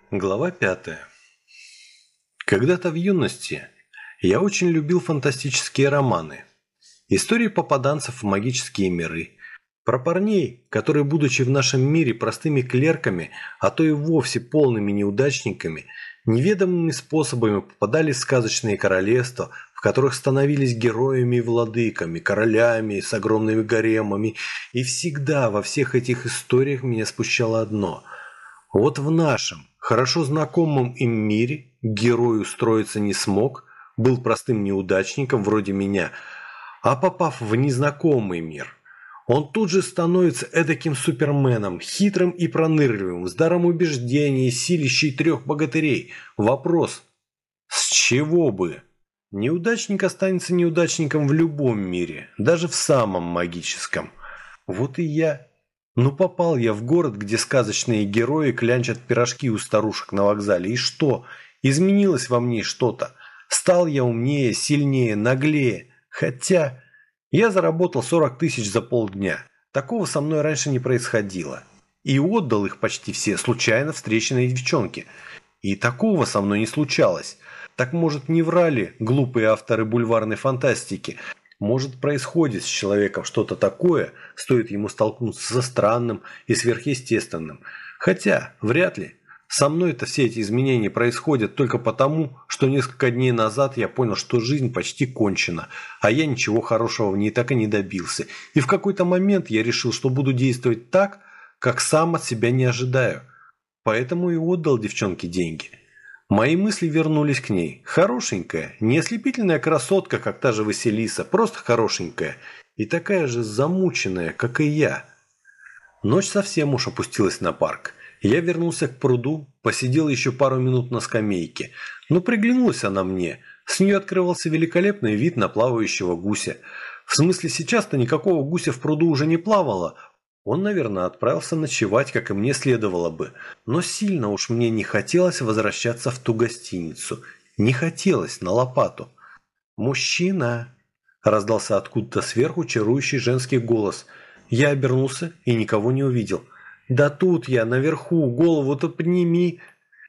Глава 5. Когда-то в юности я очень любил фантастические романы. Истории попаданцев в магические миры. Про парней, которые, будучи в нашем мире простыми клерками, а то и вовсе полными неудачниками, неведомыми способами попадали в сказочные королевства, в которых становились героями и владыками, королями с огромными гаремами. И всегда во всех этих историях меня смущало одно – вот в нашем, хорошо знакомом им мире герой устроиться не смог, был простым неудачником вроде меня, а попав в незнакомый мир, он тут же становится эдаким суперменом, хитрым и пронырливым, с даром убеждений, силищей 3 богатырей. Вопрос: с чего бы? Неудачник останется неудачником в любом мире, даже в самом магическом. Вот и я. Попал я в город, где сказочные герои клянчат пирожки у старушек на вокзале. И что? Изменилось во мне что-то. Стал я умнее, сильнее, наглее. Хотя я заработал 40 тысяч за полдня. Такого со мной раньше не происходило. И отдал их почти все случайно встреченные девчонки. И такого со мной не случалось. Так, может, не врали глупые авторы бульварной фантастики? Может, происходит с человеком что-то такое, стоит ему столкнуться со странным и сверхъестественным. Хотя, вряд ли. Со мной-то все эти изменения происходят только потому, что несколько дней назад я понял, что жизнь почти кончена, а я ничего хорошего в ней так и не добился. И в какой-то момент я решил, что буду действовать так, как сам от себя не ожидаю. Поэтому и отдал девчонке деньги. Мои мысли вернулись к ней. Хорошенькая, не ослепительная красотка, как та же Василиса, просто хорошенькая. И такая же замученная, как и я. Ночь совсем уж опустилась на парк. Я вернулся к пруду, посидел еще пару минут на скамейке. Приглянулась она мне. С нее открывался великолепный вид на плавающего гуся. В смысле, сейчас-то никакого гуся в пруду уже не плавало. Он, наверное, отправился ночевать, как и мне следовало бы. Но сильно уж мне не хотелось возвращаться в ту гостиницу. Не хотелось на лопату. «Мужчина!» – раздался откуда-то сверху чарующий женский голос. Я обернулся и никого не увидел. «Да тут я, наверху, голову-то подними!»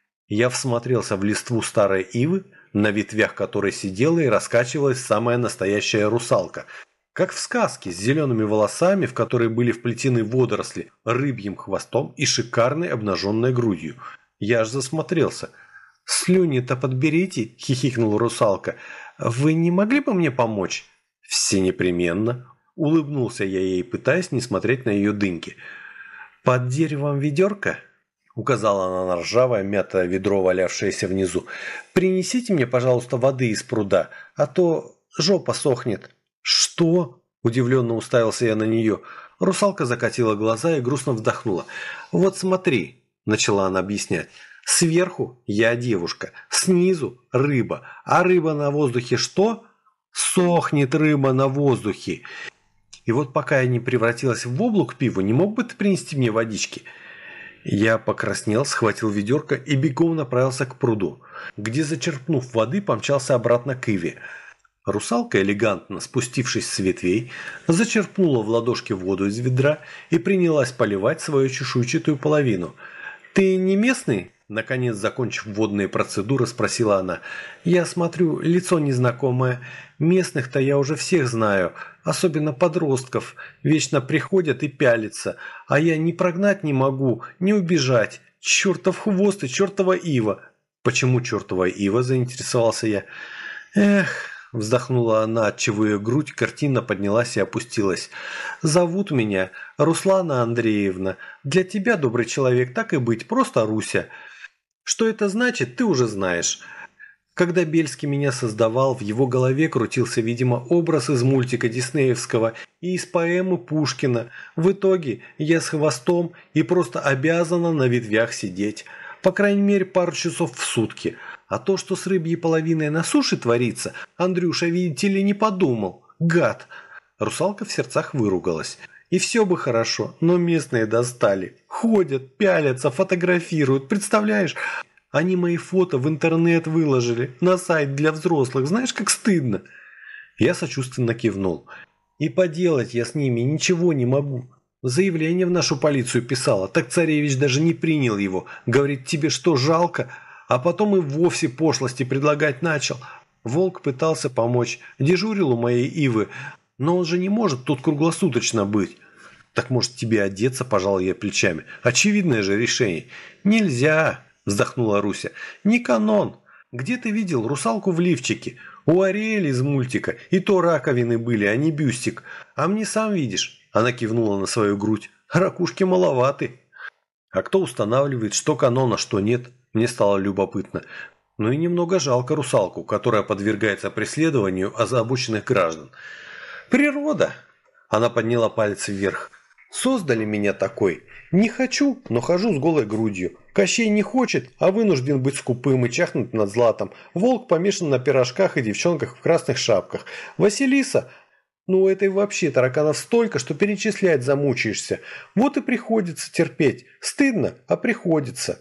Я всмотрелся в листву старой ивы, на ветвях которой сидела и раскачивалась самая настоящая русалка – как в сказке, с зелеными волосами, в которые были вплетены водоросли, рыбьим хвостом и шикарной обнаженной грудью. Я аж засмотрелся. «Слюни-то подберите», – хихикнула русалка. «Вы не могли бы мне помочь?» «Все непременно», – улыбнулся я ей, пытаясь не смотреть на ее дыньки. «Под деревом ведерко?» – указала она на ржавое мятое ведро, валявшееся внизу. «Принесите мне, пожалуйста, воды из пруда, а то жопа сохнет». «Что?» – удивленно уставился я на нее. Русалка закатила глаза и грустно вздохнула. «Вот смотри», – начала она объяснять. «Сверху я девушка, снизу рыба, а рыба на воздухе что? Сохнет рыба на воздухе. И вот пока я не превратилась в воблу к пиву, не мог бы ты принести мне водички?» Я покраснел, схватил ведерко и бегом направился к пруду, где, зачерпнув воды, помчался обратно к иве. Русалка, элегантно спустившись с ветвей, зачерпнула в ладошки воду из ведра и принялась поливать свою чешуйчатую половину. «Ты не местный?» – наконец, закончив водные процедуры, спросила она. «Я смотрю, лицо незнакомое. Местных-то я уже всех знаю, особенно подростков. Вечно приходят и пялятся, а я ни прогнать не могу, ни убежать. Чертов хвост и чертова ива!» «Почему чертова ива?» – заинтересовался я. «Эх!» – вздохнула она, отчего ее грудь картинно поднялась и опустилась. «Зовут меня Руслана Андреевна. Для тебя, добрый человек, так и быть, просто Руся. Что это значит, ты уже знаешь». Когда Бельский меня создавал, в его голове крутился, видимо, образ из мультика диснеевского и из поэмы Пушкина. В итоге я с хвостом и просто обязана на ветвях сидеть. По крайней мере, пару часов в сутки. А то, что с рыбьей половиной на суше творится, Андрюша, видите ли, не подумал. Гад!» Русалка в сердцах выругалась. «И все бы хорошо, но местные достали. Ходят, пялятся, фотографируют. Представляешь, они мои фото в интернет выложили, на сайт для взрослых. Знаешь, как стыдно!» Я сочувственно кивнул. «И поделать я с ними ничего не могу. Заявление в нашу полицию писала, так царевич даже не принял его. Говорит, тебе что, жалко? А потом и вовсе пошлости предлагать начал. Волк пытался помочь, дежурил у моей Ивы, но он же не может тут круглосуточно быть. Так может тебе одеться, пожал я плечами. Очевидное же решение. Нельзя, вздохнула Руся. Не канон. Где ты видел русалку в лифчике? У Ариэли из мультика. И то раковины были, а не бюстик. А мне сам видишь. Она кивнула на свою грудь. Ракушки маловаты. А кто устанавливает, что канон, а что нет? Мне стало любопытно. Ну и немного жалко русалку, которая подвергается преследованию озабоченных граждан. Природа. Она подняла палец вверх. Создали меня такой. Не хочу, но хожу с голой грудью. Кощей не хочет, а вынужден быть скупым и чахнуть над златом. Волк помешан на пирожках и девчонках в красных шапках. Василиса... Ну, у этой вообще тараканов столько, что перечислять замучаешься. Вот и приходится терпеть. Стыдно, а приходится.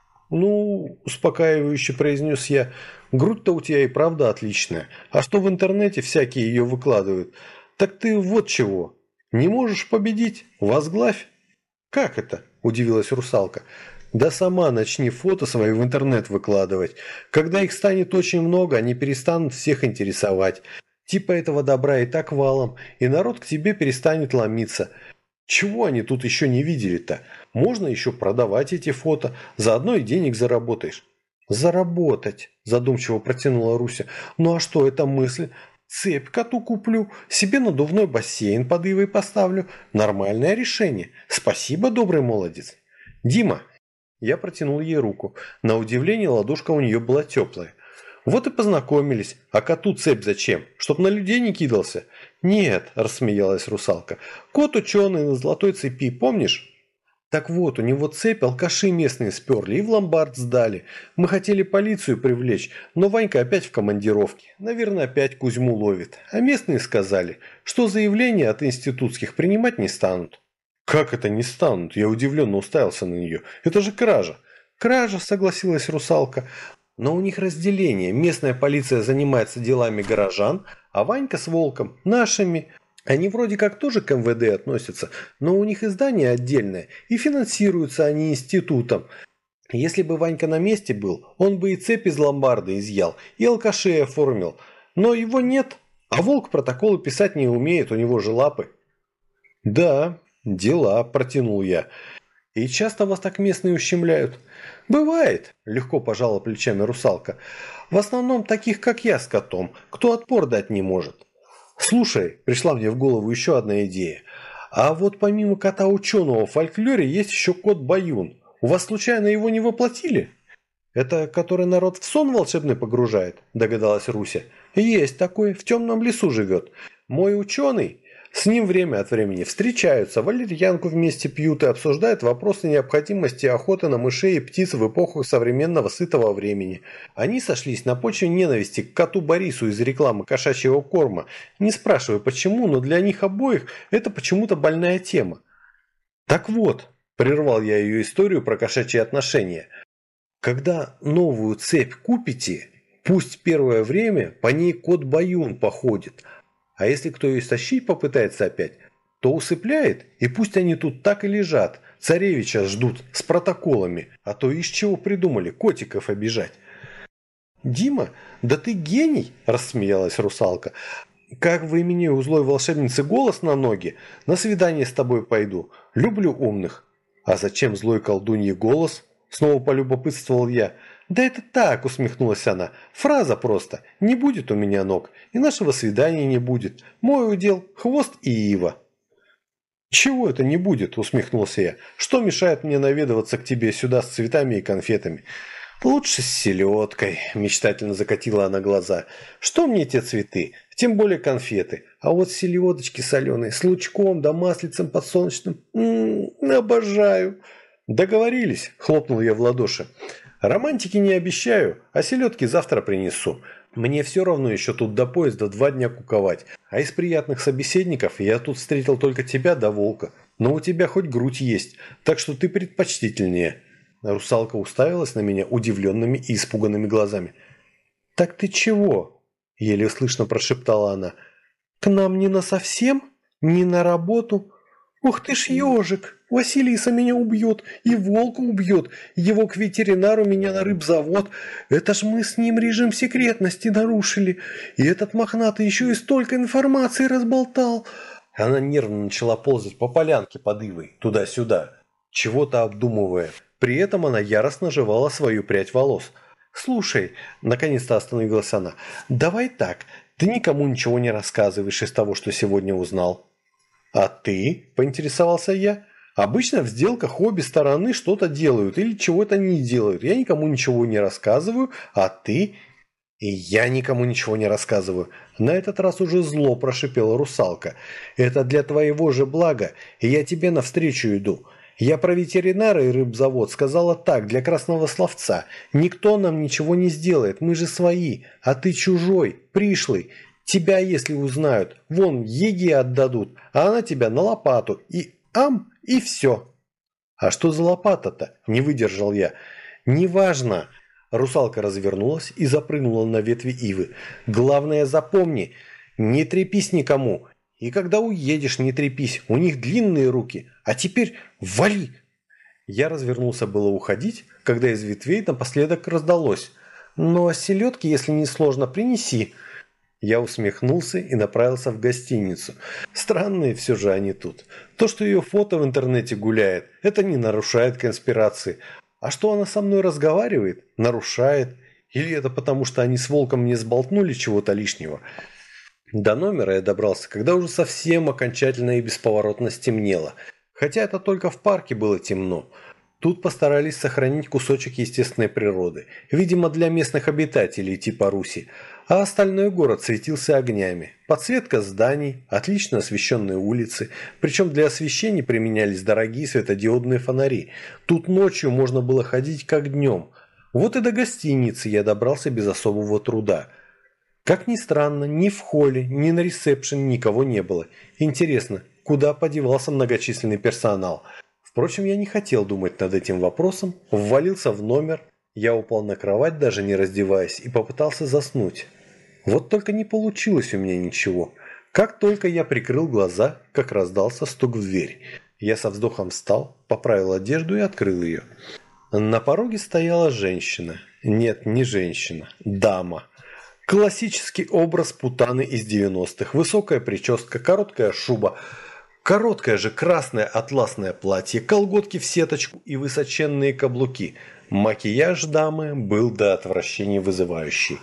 Ну, успокаивающе произнес я. Грудь-то у тебя и правда отличная. А что в интернете всякие ее выкладывают? Так ты вот чего. Не можешь победить? Возглавь. Как это? Удивилась русалка. Да сама начни фото свои в интернет выкладывать. Когда их станет очень много, они перестанут всех интересовать. Типа этого добра и так валом, и народ к тебе перестанет ломиться. Чего они тут еще не видели-то? Можно еще продавать эти фото, заодно и денег заработаешь. Заработать, задумчиво протянула Руся. Ну а что это мысль? Цепь коту куплю, себе надувной бассейн под Ивой поставлю. Нормальное решение. Спасибо, добрый молодец. Дима. Я протянул ей руку. На удивление ладошка у нее была теплая. Вот и познакомились. А коту цепь зачем? Чтоб на людей не кидался? Нет, рассмеялась русалка. Кот ученый на золотой цепи, помнишь? Так вот, у него цепь алкаши местные сперли и в ломбард сдали. Мы хотели полицию привлечь, но Ванька опять в командировке. Наверное, опять Кузьму ловит. А местные сказали, что заявления от институтских принимать не станут. Как это не станут? Я удивленно уставился на нее. Это же кража. Кража, согласилась русалка. Но у них разделение. Местная полиция занимается делами горожан, а Ванька с Волком – нашими. Они вроде как тоже к МВД относятся, но у них издание отдельное, и финансируются они институтом. Если бы Ванька на месте был, он бы и цепь из ломбарда изъял, и алкашей оформил. Но его нет, а Волк протоколы писать не умеет, у него же лапы. Да, дела, протянул я. И часто вас так местные ущемляют? Бывает, легко пожала плечами русалка. В основном таких, как я с котом, кто отпор дать не может. Слушай, пришла мне в голову еще одна идея. А вот помимо кота ученого в фольклоре есть еще кот Баюн. У вас случайно его не воплотили? Это который народ в сон волшебный погружает, догадалась Руся. Есть такой, в темном лесу живет. Мой ученый... С ним время от времени встречаются, валерьянку вместе пьют и обсуждают вопросы необходимости охоты на мышей и птиц в эпоху современного сытого времени. Они сошлись на почве ненависти к коту Борису из рекламы кошачьего корма. Не спрашивай почему, но для них обоих это почему-то больная тема. Так вот, прервал я ее историю про кошачьи отношения. Когда новую цепь купите, пусть первое время по ней кот Баюн походит. А если кто ее стащить попытается опять, то усыпляет, и пусть они тут так и лежат, царевича ждут с протоколами, а то из чего придумали котиков обижать. «Дима, да ты гений!» – рассмеялась русалка. «Как в имени у злой волшебницы голос на ноги, на свидание с тобой пойду. Люблю умных». «А зачем злой колдунье голос?» – снова полюбопытствовал я. «Да это так», – усмехнулась она. «Фраза просто. Не будет у меня ног, и нашего свидания не будет. Мой удел – хвост и ива». «Чего это не будет?» – усмехнулся я. «Что мешает мне наведываться к тебе сюда с цветами и конфетами?» «Лучше с селедкой», – мечтательно закатила она глаза. «Что мне те цветы? Тем более конфеты. А вот селедочки соленые, с лучком да маслицем подсолнечным. Обожаю». «Договорились», – хлопнул я в ладоши. «Романтики не обещаю, а селедки завтра принесу. Мне все равно еще тут до поезда 2 дня куковать. А из приятных собеседников я тут встретил только тебя да Волка. Но у тебя хоть грудь есть, так что ты предпочтительнее». Русалка уставилась на меня удивленными и испуганными глазами. «Так ты чего?» – еле слышно прошептала она. «К нам не насовсем? Не на работу? «Ух ты ж ежик! Василиса меня убьет, и волка убьет, его к ветеринару, меня на рыбзавод. Это ж мы с ним режим секретности нарушили, и этот мохнатый еще и столько информации разболтал». Она нервно начала ползать по полянке под ивой, туда-сюда, чего-то обдумывая. При этом она яростно жевала свою прядь волос. «Слушай», – наконец-то остановилась она, – «давай так, ты никому ничего не рассказываешь из того, что сегодня узнал». «А ты?» – поинтересовался я. «Обычно в сделках обе стороны что-то делают или чего-то не делают. Я никому ничего не рассказываю, а ты?» «И я никому ничего не рассказываю». На этот раз уже зло прошипела русалка. «Это для твоего же блага, и я тебе навстречу иду. Я про ветеринара и рыбзавод сказала так, для красного словца. Никто нам ничего не сделает, мы же свои, а ты чужой, пришлый. Тебя, если узнают, вон Еге отдадут, а она тебя на лопату, и все». «А что за лопата-то?» – не выдержал я. «Неважно». Русалка развернулась и запрыгнула на ветви ивы. «Главное запомни, не трепись никому. И когда уедешь, не трепись, у них длинные руки. А теперь вали!» Я развернулся было уходить, когда из ветвей напоследок раздалось: «Ну а селедки, если не сложно, принеси». Я усмехнулся и направился в гостиницу. Странные все же они тут. То, что ее фото в интернете гуляет, это не нарушает конспирации. А что она со мной разговаривает, нарушает. Или это потому, что они с волком не сболтнули чего-то лишнего? До номера я добрался, когда уже совсем окончательно и бесповоротно стемнело. Хотя это только в парке было темно. Тут постарались сохранить кусочек естественной природы, видимо, для местных обитателей типа Руси, а остальной город светился огнями. Подсветка зданий, отлично освещенные улицы, причем для освещения применялись дорогие светодиодные фонари. Тут ночью можно было ходить как днем. Вот и до гостиницы я добрался без особого труда. Как ни странно, ни в холле, ни на ресепшене никого не было. Интересно, куда подевался многочисленный персонал? Впрочем, я не хотел думать над этим вопросом, ввалился в номер, я упал на кровать, даже не раздеваясь, и попытался заснуть. Вот только не получилось у меня ничего. Как только я прикрыл глаза, как раздался стук в дверь. Я со вздохом встал, поправил одежду и открыл ее. На пороге стояла женщина. Нет, не женщина, дама. Классический образ путаны из 90-х. Высокая прическа, короткая шуба, короткое же красное атласное платье, колготки в сеточку и высоченные каблуки. Макияж дамы был до отвращения вызывающий.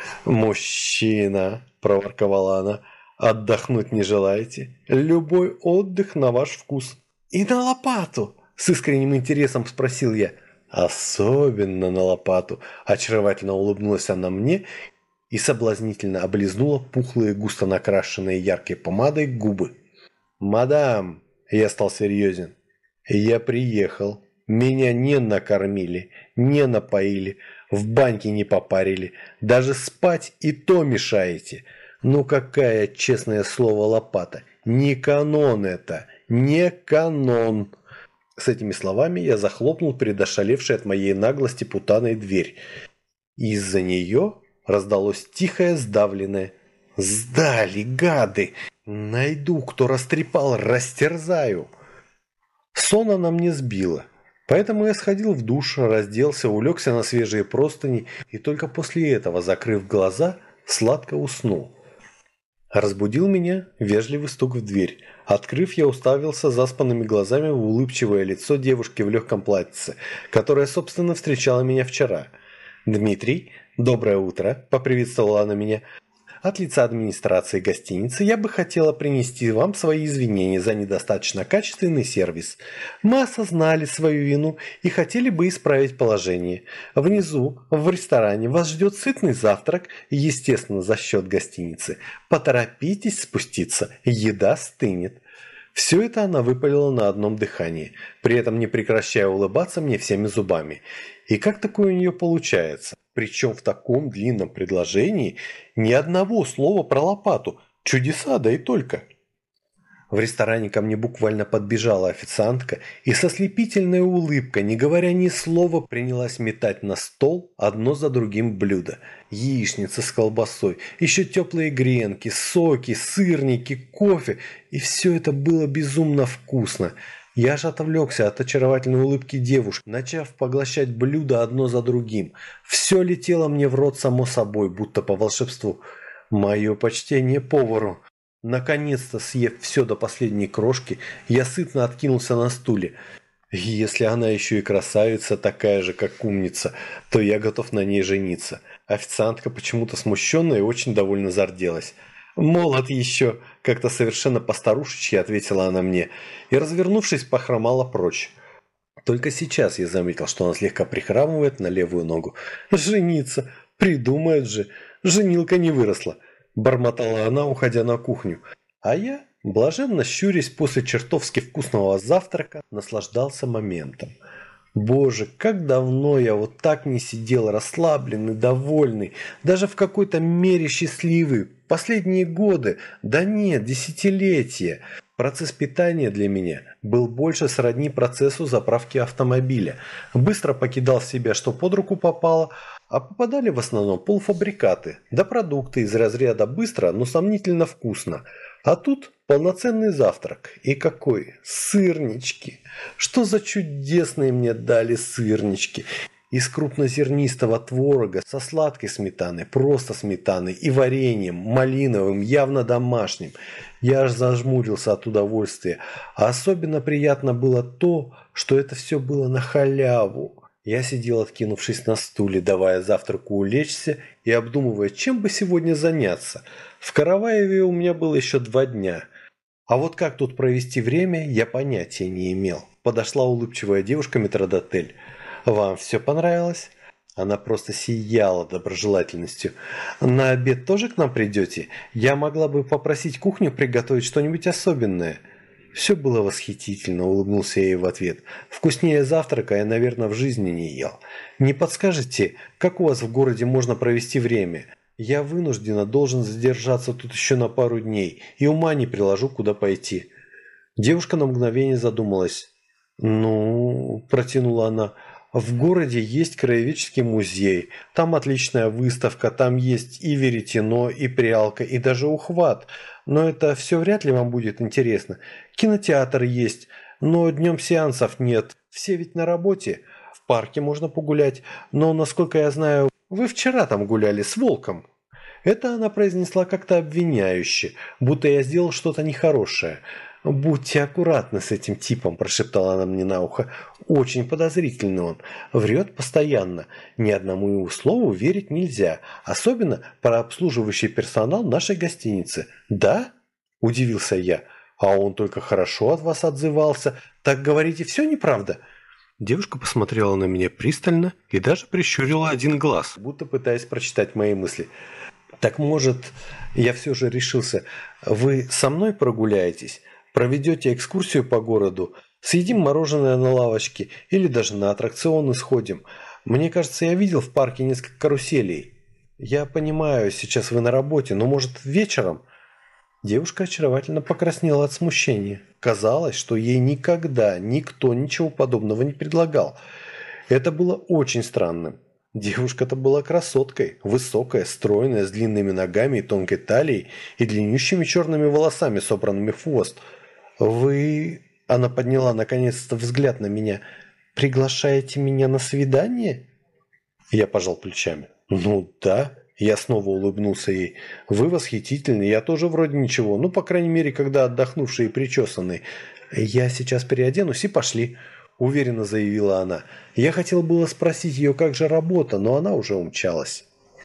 «Мужчина», – проворковала она, – «отдохнуть не желаете? Любой отдых на ваш вкус». «И на лопату?» – с искренним интересом спросил я. «Особенно на лопату», – очаровательно улыбнулась она мне и соблазнительно облизнула пухлые, густо накрашенные яркой помадой губы. «Мадам», – я стал серьезен, – «я приехал. Меня не накормили, не напоили, в баньке не попарили, даже спать и то мешаете. Ну какая, честное слово, лопата? Не канон это, не канон». С этими словами я захлопнул перед ошалевшей от моей наглости путаной дверь. Из-за нее раздалось тихое, сдавленное: «Сдали, гады! Найду, кто растрепал, растерзаю!» Сон она мне сбила. Поэтому я сходил в душ, разделся, улегся на свежие простыни и только после этого, закрыв глаза, сладко уснул. Разбудил меня вежливый стук в дверь. Открыв, я уставился заспанными глазами в улыбчивое лицо девушки в легком платьице, которая, собственно, встречала меня вчера. «Дмитрий, доброе утро», – поприветствовала она меня. «От лица администрации гостиницы я бы хотела принести вам свои извинения за недостаточно качественный сервис. Мы осознали свою вину и хотели бы исправить положение. Внизу, в ресторане, вас ждет сытный завтрак, естественно, за счет гостиницы. Поторопитесь спуститься, еда стынет». Все это она выпалила на одном дыхании, при этом не прекращая улыбаться мне всеми зубами. И как такое у нее получается? Причем в таком длинном предложении ни одного слова про лопату. Чудеса, да и только. В ресторане ко мне буквально подбежала официантка и со слепительной улыбкой, не говоря ни слова, принялась метать на стол одно за другим блюда. Яичница с колбасой, еще теплые гренки, соки, сырники, кофе. И все это было безумно вкусно. Я же отвлекся от очаровательной улыбки девушки, начав поглощать блюда одно за другим. Все летело мне в рот само собой, будто по волшебству. Мое почтение повару. Наконец-то, съев все до последней крошки, я сытно откинулся на стуле. Если она еще и красавица, такая же, как умница, то я готов на ней жениться. Официантка почему-то смущенная и очень довольно зарделась. «Молод еще!» – как-то совершенно постарушечьи ответила она мне и, развернувшись, похромала прочь. Только сейчас я заметил, что она слегка прихрамывает на левую ногу. «Жениться! Придумают же! Женилка не выросла!» – бормотала она, уходя на кухню. А я, блаженно щурясь после чертовски вкусного завтрака, наслаждался моментом. Боже, как давно я вот так не сидел расслабленный, довольный, даже в какой-то мере счастливый. Последние годы, да нет, десятилетия. Процесс питания для меня был больше сродни процессу заправки автомобиля. Быстро покидал себя, что под руку попало, а попадали в основном полуфабрикаты, да продукты из разряда быстро, но сомнительно вкусно. А тут полноценный завтрак. И какой? Сырнички. Что за чудесные мне дали сырнички. Из крупнозернистого творога, со сладкой сметаной, просто сметаной и вареньем, малиновым, явно домашним. Я аж зажмурился от удовольствия. А особенно приятно было то, что это все было на халяву. Я сидел, откинувшись на стуле, давая завтраку улечься и обдумывая, чем бы сегодня заняться. В Караваеве у меня было еще 2 дня. А вот как тут провести время, я понятия не имел. Подошла улыбчивая девушка-метрдотель. «Вам все понравилось?» Она просто сияла доброжелательностью. «На обед тоже к нам придете? Я могла бы попросить кухню приготовить что-нибудь особенное». «Все было восхитительно», – улыбнулся я ей в ответ. «Вкуснее завтрака я, наверное, в жизни не ел. Не подскажете, как у вас в городе можно провести время? Я вынужденно должен задержаться тут еще на пару дней и ума не приложу, куда пойти». Девушка на мгновение задумалась. «Ну...» – протянула она. «В городе есть краеведческий музей, там отличная выставка, там есть и веретено, и прялка, и даже ухват. Но это все вряд ли вам будет интересно. Кинотеатр есть, но днем сеансов нет. Все ведь на работе. В парке можно погулять, но, насколько я знаю, вы вчера там гуляли с волком». Это она произнесла как-то обвиняюще, будто я сделал что-то нехорошее. «Будьте аккуратны с этим типом», – прошептала она мне на ухо. «Очень подозрительный он. Врет постоянно. Ни одному его слову верить нельзя. Особенно про обслуживающий персонал нашей гостиницы». «Да?» – удивился я. «А он только хорошо от вас отзывался. Так говорите, все неправда?» Девушка посмотрела на меня пристально и даже прищурила один глаз, будто пытаясь прочитать мои мысли. «Так, может, я все же решился. Вы со мной прогуляетесь? Проведете экскурсию по городу, съедим мороженое на лавочке или даже на аттракционы сходим. Мне кажется, я видел в парке несколько каруселей. Я понимаю, сейчас вы на работе, но, может, вечером?» Девушка очаровательно покраснела от смущения. Казалось, что ей никогда никто ничего подобного не предлагал. Это было очень странным. Девушка-то была красоткой, высокая, стройная, с длинными ногами и тонкой талией и длиннющими черными волосами, собранными в хвост. «Вы...» – она подняла наконец-то взгляд на меня. «Приглашаете меня на свидание?» Я пожал плечами. «Ну да». Я снова улыбнулся ей. «Вы восхитительны, я тоже вроде ничего. Ну, по крайней мере, когда отдохнувший и причесанный. Я сейчас переоденусь и пошли», – уверенно заявила она. Я хотел было спросить ее, как же работа, но она уже умчалась.